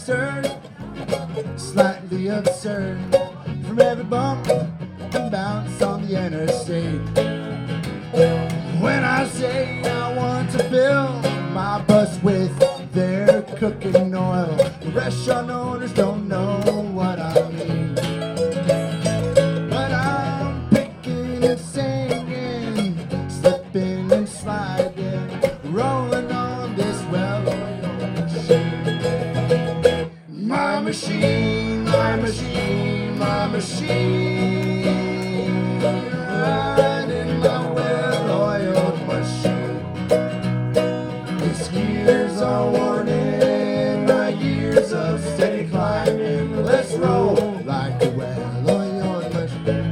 absurd, slightly absurd. From every bump and bounce on the interstate. When I say I want to fill my bus with their cooking oil, the restaurant owners don't know what I mean. But I'm picking and singing, slipping and sliding, rolling on this well-oiled machine. My machine, my machine, my machine, riding my well-oiled machine. Its gears are worn in, my years of steady climbing. Let's roll like a well-oiled machine.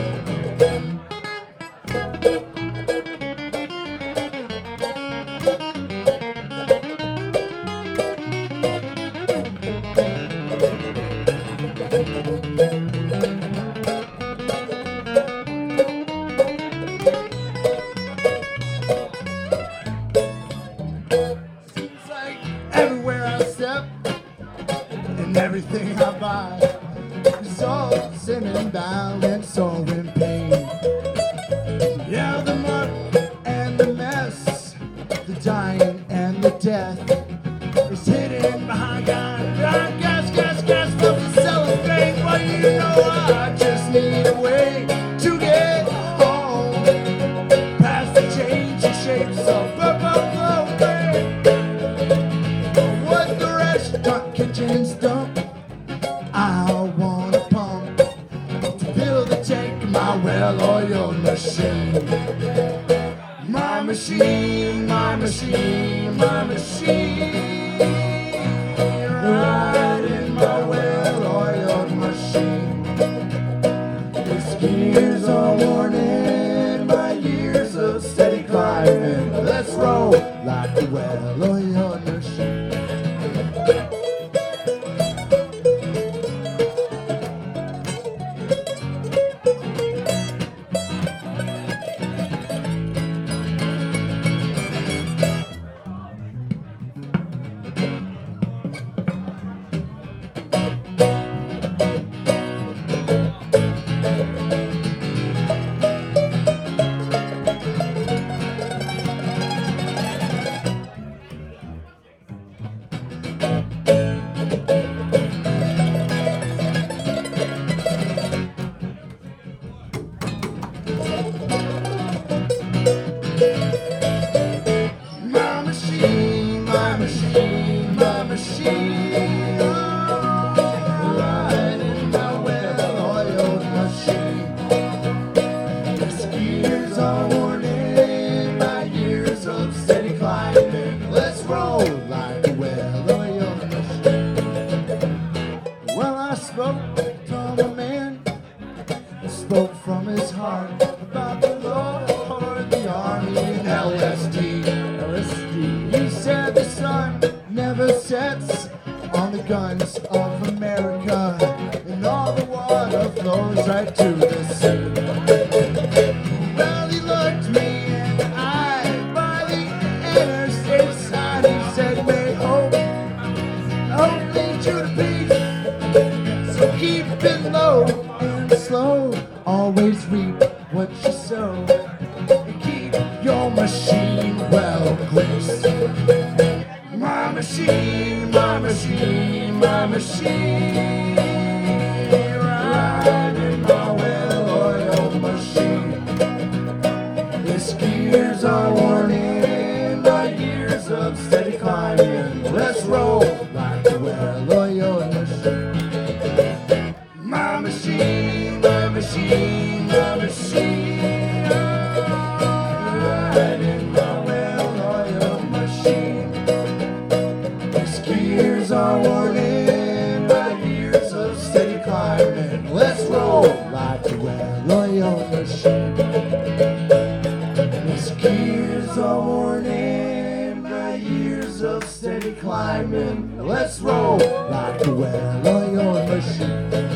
Seems like everywhere I step and everything I buy is all sin and balance or in pain. Yeah, the mud and the mess, the dying and the death is hidden behind God. Gas, folks are selling things. Well, you know I just need a way to get home, past the changing shapes of purple clothing. What the restaurant kitchens dump, I want a pump to fill the tank of my well-oiled machine. My machine, my machine, my machine, riding my well-oiled machine. Its gears are worn in, my years of steady climbing. Let's roll like a well-oiled machine. My machine, my machine, my machine, riding my well-oiled machine. Its gears are worn in, my years of steady climbing. Let's roll like a well-oiled machine. Well, I spoke from a man who spoke from his heart about the Lord, the army, and LSD. He said the sun never sets on the guns of America, and all the water flows right to the sea. Well, he looked me in the eye by the interstate side. He said, may hope lead you to peace. So keep it low and slow, always reap what you sow, and keep your machine well greased. My machine, my machine, my machine, riding my well-oiled machine. Its gears are worn in, my years of steady climbing. Let's roll like a well-oiled machine. My machine, my machine, my machine, riding my well-oiled machine. Its gears are worn in, my years of steady climbing. Let's roll like a well-oiled machine. Its gears are worn in, my years of steady climbing. Let's roll like a well-oiled machine.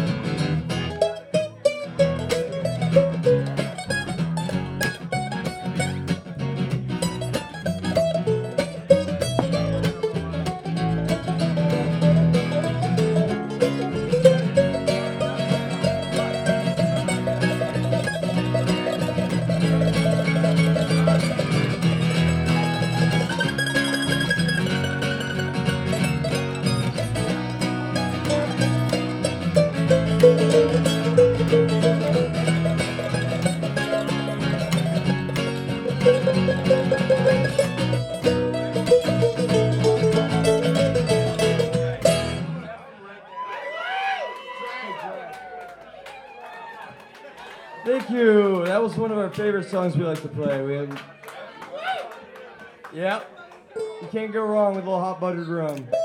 Thank you. That was one of our favorite songs we like to play. Yep. You can't go wrong with a little hot buttered rum.